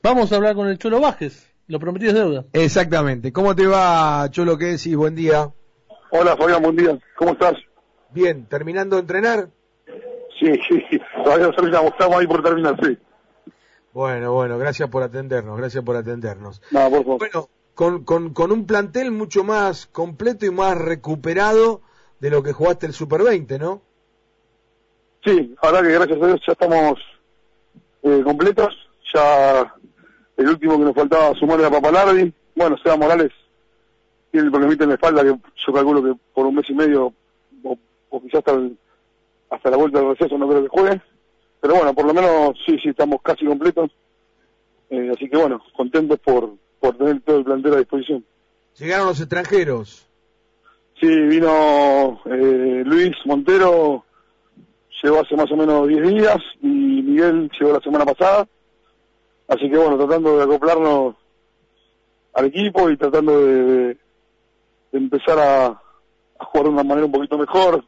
Vamos a hablar con el Cholo Vázquez, lo prometido es deuda. Exactamente. ¿Cómo te va, Cholo? ¿Qué decís? Buen día. Hola, Fabián, buen día. ¿Cómo estás? Bien, ¿terminando de entrenar? Sí, todavía no terminamos, estamos ahí por terminar, sí. Bueno, gracias por atendernos. No, por favor. Bueno, con un plantel mucho más completo y más recuperado de lo que jugaste el Super 20, ¿no? Sí, ahora que gracias a Dios ya estamos completos. Ya el último que nos faltaba sumar era Papalardi. Bueno, Seba Morales tiene el problemita en la espalda que yo calculo que por un mes y medio o quizás hasta la vuelta del receso no creo que juegue. Pero bueno, por lo menos sí, estamos casi completos. Así que bueno, contentos por tener todo el plantel a disposición. Llegaron los extranjeros. Sí, vino Luis Montero, llegó hace más o menos 10 días, y Miguel llegó la semana pasada. Así que bueno, tratando de acoplarnos al equipo y tratando de empezar a jugar de una manera un poquito mejor.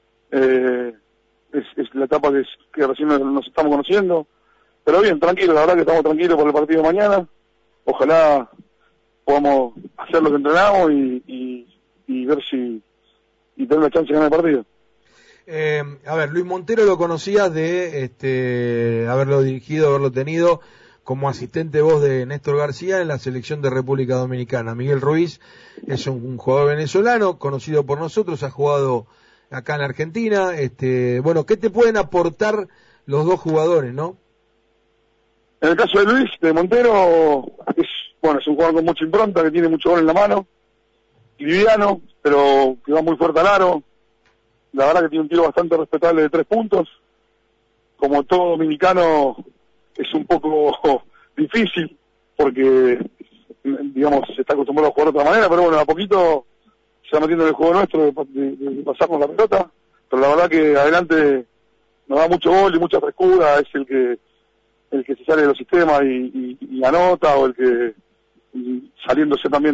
Es la etapa que recién nos estamos conociendo. Pero bien, tranquilo, la verdad que estamos tranquilos por el partido de mañana. Ojalá podamos hacer lo que entrenamos y ver si tener una chance de ganar el partido. A ver, Luis Montero lo conocías de haberlo dirigido, haberlo tenido como asistente vos de Néstor García en la selección de República Dominicana. Miguel Ruiz es un jugador venezolano, conocido por nosotros, ha jugado acá en Argentina. Bueno, ¿qué te pueden aportar los dos jugadores, no? En el caso de Luis, de Montero, es un jugador con mucha impronta, que tiene mucho gol en la mano, liviano, pero que va muy fuerte al aro. La verdad que tiene un tiro bastante respetable de 3 puntos. Como todo dominicano, es un poco difícil, porque, digamos, se está acostumbrado a jugar de otra manera, pero bueno, a poquito se va metiendo en el juego nuestro de pasarnos la pelota. Pero la verdad que adelante nos da mucho gol y mucha frescura, es el que se sale de los sistemas y anota, o el que, saliéndose también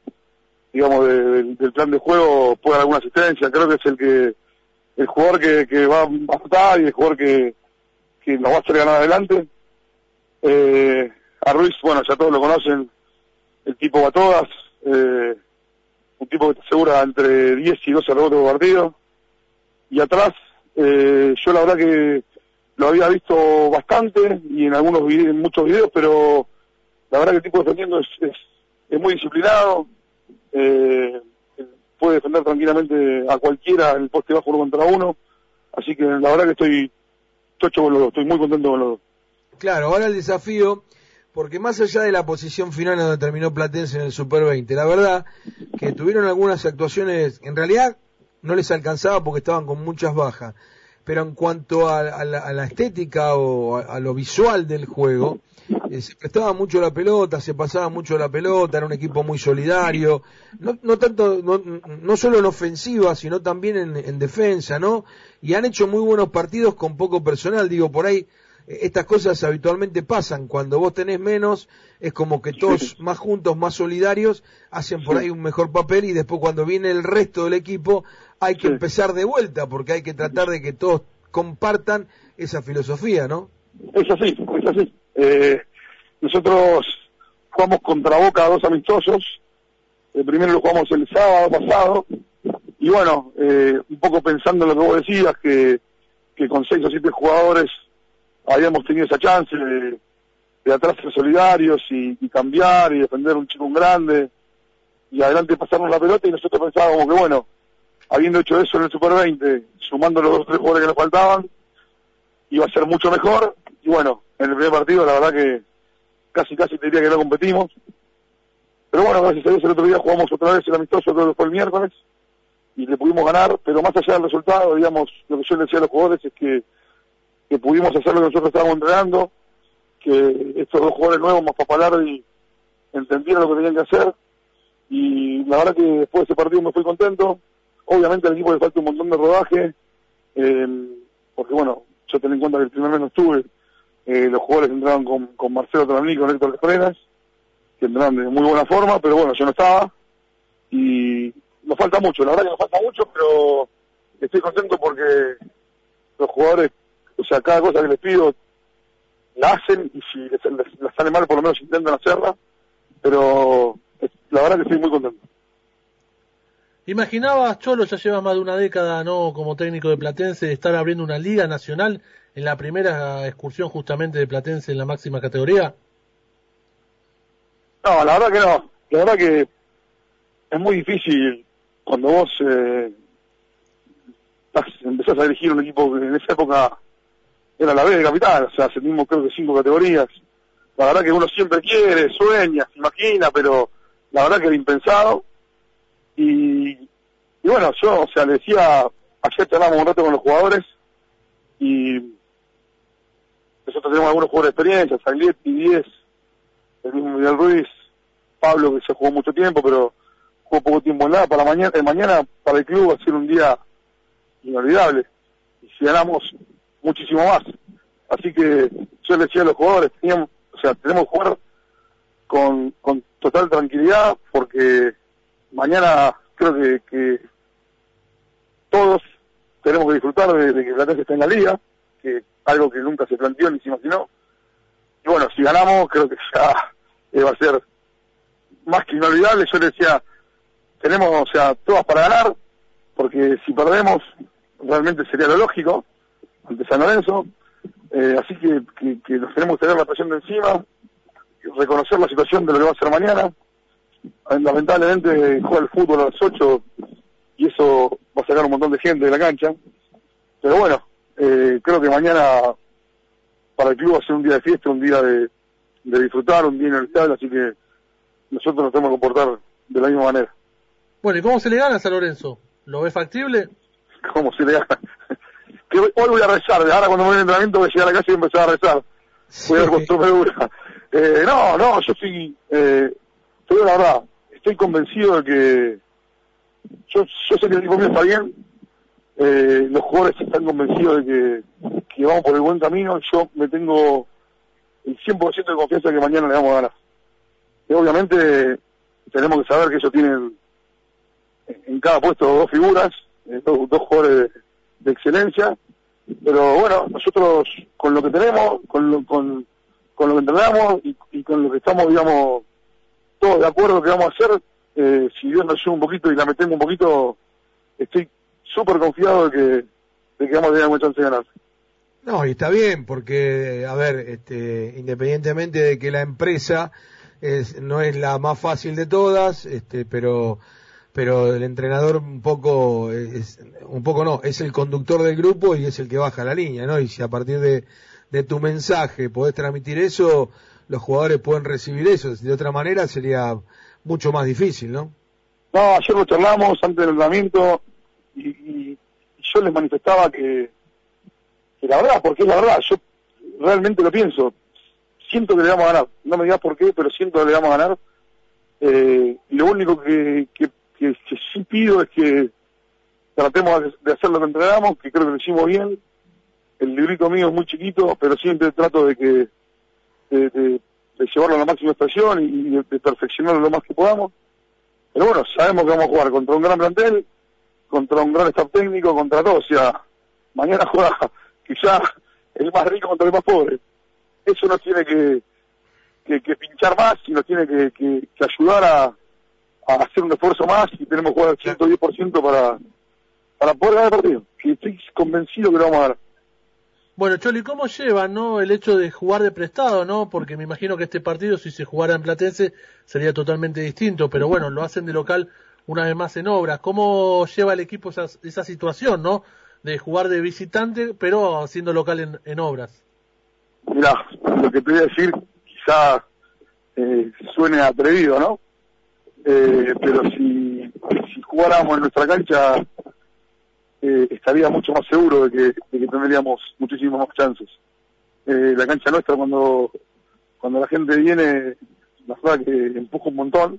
del plan de juego, puede dar alguna asistencia. Creo que es el jugador que va a anotar y el jugador que nos va a hacer ganar adelante. A Ruiz, bueno, ya todos lo conocen, el tipo va a todas, un tipo que te asegura entre 10 y 12 rebotes por partido. Y atrás, yo la verdad que lo había visto bastante y en muchos videos, pero la verdad que el tipo defendiendo es muy disciplinado, puede defender tranquilamente a cualquiera en el poste bajo 1 contra 1, así que la verdad que estoy chocho con los dos, estoy muy contento con los dos. Claro, ahora el desafío, porque más allá de la posición final donde terminó Platense en el Super 20, la verdad que tuvieron algunas actuaciones, en realidad no les alcanzaba porque estaban con muchas bajas, pero en cuanto a la estética o a lo visual del juego, se prestaba mucho la pelota, se pasaba mucho la pelota, era un equipo muy solidario, no solo en ofensiva, sino también en defensa, ¿no? Y han hecho muy buenos partidos con poco personal, digo, por ahí estas cosas habitualmente pasan, cuando vos tenés menos, es como que todos más juntos, más solidarios, hacen por ahí un mejor papel, y después cuando viene el resto del equipo hay que empezar de vuelta, porque hay que tratar de que todos compartan esa filosofía, ¿no? Es así. Nosotros jugamos contra Boca 2 amistosos, el primero lo jugamos el sábado pasado, y bueno, un poco pensando en lo que vos decías, que con 6 o 7 jugadores habíamos tenido esa chance de atrás ser solidarios y cambiar y defender un chico grande y adelante pasarnos la pelota, y nosotros pensábamos que bueno, habiendo hecho eso en el Super 20, sumando los 2 o 3 jugadores que nos faltaban, iba a ser mucho mejor. Y bueno, en el primer partido la verdad que casi te diría que no competimos, pero bueno, gracias a Dios el otro día jugamos otra vez el amistoso, creo que fue el miércoles, y le pudimos ganar. Pero más allá del resultado, digamos, lo que yo le decía a los jugadores es que pudimos hacer lo que nosotros estábamos entrenando, que estos 2 jugadores nuevos más Papalardi entendieron lo que tenían que hacer, y la verdad que después de ese partido me fui contento. Obviamente al equipo le falta un montón de rodaje, porque bueno, yo ten en cuenta que el primer mes no estuve, los jugadores entraron con Marcelo Tronlí, con Héctor Frenas, que entraron de muy buena forma, pero bueno, yo no estaba, y nos falta mucho, la verdad que nos falta mucho, pero estoy contento porque los jugadores, o sea, cada cosa que les pido la hacen, y si les sale mal por lo menos intentan hacerla, pero la verdad que estoy muy contento. ¿Imaginabas, Cholo, ya llevas más de una década, ¿no?, como técnico de Platense, de estar abriendo una liga nacional en la primera excursión justamente de Platense en la máxima categoría? No, la verdad que no. La verdad que es muy difícil cuando vos empezás a dirigir un equipo que en esa época era la B de Capital, o sea, hace mismo creo que 5 categorías. La verdad que uno siempre quiere, sueña, se imagina, pero la verdad que era impensado. Y bueno, yo, o sea, le decía, ayer charlamos un rato con los jugadores, y nosotros tenemos algunos jugadores de experiencia, Zaglietti, 10, el mismo Miguel Ruiz, Pablo, que se jugó mucho tiempo, pero jugó poco tiempo en nada. Para mañana para el club va a ser un día inolvidable, y si ganamos, muchísimo más. Así que yo le decía a los jugadores, tenemos que jugar con total tranquilidad, porque mañana creo que todos tenemos que disfrutar de que Platense esté en la liga, que algo que nunca se planteó ni se imaginó. Y bueno, si ganamos, creo que ya va a ser más que inolvidable. Yo le decía, tenemos, o sea, todas para ganar, porque si perdemos, realmente sería lo lógico ante San Lorenzo. Así que nos tenemos que tener la presión de encima, reconocer la situación de lo que va a ser mañana. Lamentablemente juega el fútbol a las 8 y eso va a sacar un montón de gente de la cancha. Pero bueno, creo que mañana para el club va a ser un día de fiesta, un día de disfrutar, un día inolvidable, así que nosotros nos tenemos que comportar de la misma manera. Bueno, ¿y cómo se le gana a San Lorenzo? ¿Lo ves factible? ¿Cómo se le gana? Que hoy voy a rezar, ahora cuando me voy al entrenamiento voy a llegar a la casa y empezar a rezar. Voy a ver con dura. No, yo sí, te digo la verdad, estoy convencido de que yo sé que el equipo mío está bien, los jugadores están convencidos de que vamos por el buen camino. Yo me tengo el 100% de confianza que mañana le vamos a ganar. Y obviamente tenemos que saber que ellos tienen en cada puesto 2 figuras, dos jugadores de excelencia, pero bueno, nosotros con lo que tenemos, con lo que entrenamos y con lo que estamos, digamos, todos de acuerdo que vamos a hacer, si Dios nos ayuda un poquito y la metemos un poquito, estoy súper confiado de que vamos a tener mucha chance de ganar. No, y está bien, porque, a ver, independientemente de que la empresa no es la más fácil de todas, pero el entrenador un poco no, es el conductor del grupo y es el que baja la línea, ¿no? Y si a partir de tu mensaje podés transmitir eso, los jugadores pueden recibir eso. De otra manera sería mucho más difícil, ¿no? No, ayer lo charlamos antes del entrenamiento y yo les manifestaba que la verdad, porque es la verdad, yo realmente lo pienso, siento que le vamos a ganar, no me digas por qué, pero siento que le vamos a ganar. Lo único que sí pido es que tratemos de hacer lo que entrenamos, que creo que lo hicimos bien. El librito mío es muy chiquito, pero siempre trato de llevarlo a la máxima expresión y de perfeccionarlo lo más que podamos. Pero bueno, sabemos que vamos a jugar contra un gran plantel, contra un gran staff técnico, contra todos. O sea, mañana juega quizá el más rico contra el más pobre. Eso nos tiene que pinchar más y nos tiene que ayudar a hacer un esfuerzo más, y tenemos que jugar al 110% para poder ganar el partido. Que estoy convencido que lo vamos a ganar. Bueno, Choli, ¿cómo llevan, no, el hecho de jugar de prestado, no? Porque me imagino que este partido, si se jugara en Platense, sería totalmente distinto, pero bueno, lo hacen de local una vez más en Obras. ¿Cómo lleva el equipo esa situación, no? De jugar de visitante, pero siendo local en Obras. Mirá, lo que te voy a decir quizá suene atrevido, ¿no? Pero si jugáramos en nuestra cancha, estaría mucho más seguro de que tendríamos muchísimas más chances. La cancha nuestra, cuando la gente viene, la verdad que empuja un montón,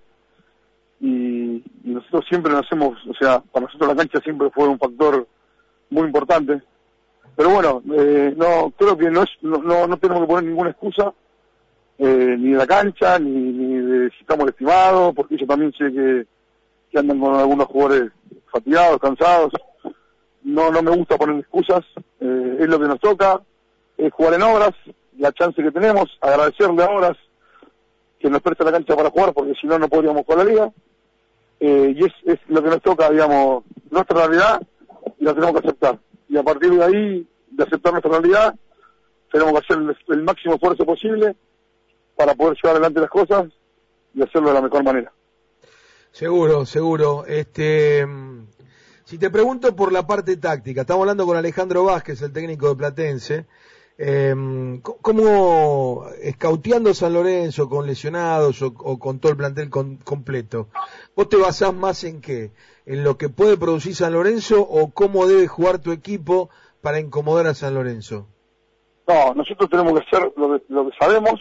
y nosotros siempre nos hacemos, o sea, para nosotros la cancha siempre fue un factor muy importante. Pero bueno, no creo que no tenemos que poner ninguna excusa, ni de la cancha, ni de si estamos estimados, porque yo también sé que andan con algunos jugadores fatigados, cansados. No me gusta poner excusas, es lo que nos toca, es jugar en Obras, la chance que tenemos, agradecerle a Horas que nos presta la cancha para jugar, porque si no, no podríamos jugar la liga, y es lo que nos toca, digamos, nuestra realidad, y la tenemos que aceptar. Y a partir de ahí, de aceptar nuestra realidad, tenemos que hacer el máximo esfuerzo posible para poder llevar adelante las cosas y hacerlo de la mejor manera. Seguro, seguro. Si te pregunto por la parte táctica, estamos hablando con Alejandro Vázquez, el técnico de Platense, ¿cómo escauteando San Lorenzo con lesionados o con todo el plantel completo? ¿Vos te basás más en qué? ¿En lo que puede producir San Lorenzo o cómo debe jugar tu equipo para incomodar a San Lorenzo? No, nosotros tenemos que hacer lo que sabemos,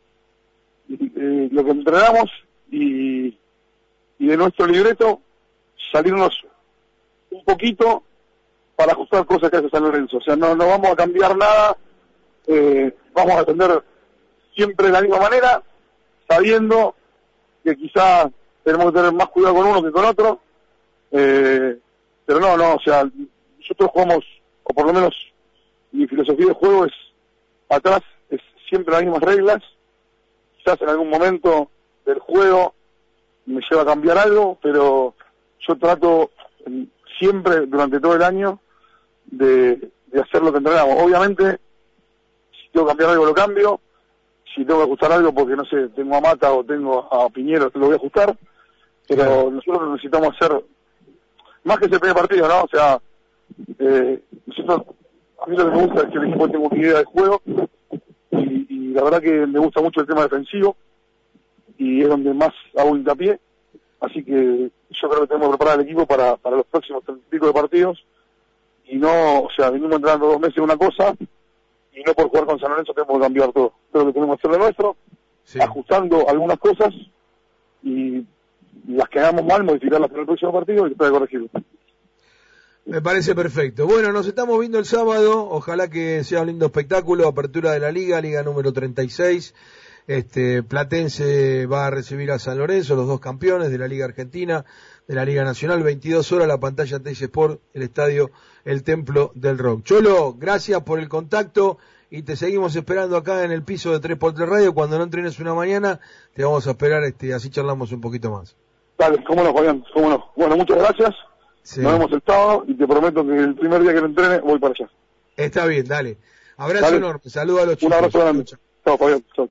lo que entrenamos y de nuestro libreto salirnos un poquito para ajustar cosas que hace San Lorenzo. O sea, no vamos a cambiar nada, vamos a atender siempre de la misma manera, sabiendo que quizá tenemos que tener más cuidado con uno que con otro, pero no, o sea, nosotros jugamos, o por lo menos mi filosofía de juego es atrás, es siempre las mismas reglas. Quizás en algún momento del juego me lleva a cambiar algo, pero yo trato siempre durante todo el año de hacer lo que entrenamos. Obviamente, si tengo que cambiar algo lo cambio, si tengo que ajustar algo porque no sé, tengo a Mata o tengo a Piñero, lo voy a ajustar, pero nosotros necesitamos hacer más que ese primer partido, ¿no? O sea, nosotros, a mí lo que me gusta es que el equipo tenga una idea de juego y la verdad que me gusta mucho el tema defensivo y es donde más hago hincapié, así que yo creo que tenemos que preparar el equipo para los próximos 30 y pico de partidos y no, o sea, venimos entrenando 2 meses una cosa y no por jugar con San Lorenzo tenemos que cambiar todo. Creo que tenemos que hacer lo nuestro, ajustando algunas cosas y las que hagamos mal, modificarlas para el próximo partido y después de corregirlo. Me parece perfecto. Bueno, nos estamos viendo el sábado, ojalá que sea un lindo espectáculo, apertura de la liga número 36. Platense va a recibir a San Lorenzo, los 2 campeones de la Liga Argentina, de la Liga Nacional, 22 horas, la pantalla TC Sport, el estadio El Templo del Rock. Cholo, gracias por el contacto y te seguimos esperando acá en el piso de 3x3 Radio. Cuando no entrenes una mañana, te vamos a esperar, así charlamos un poquito más. Dale, cómo no, Fabián, cómo no. Bueno, muchas gracias. Sí. Nos vemos el sábado y te prometo que el primer día que lo entrene voy para allá. Está bien, dale. Abrazo enorme, saludos a los chicos. Un abrazo grande. Chao, Fabián. Chao.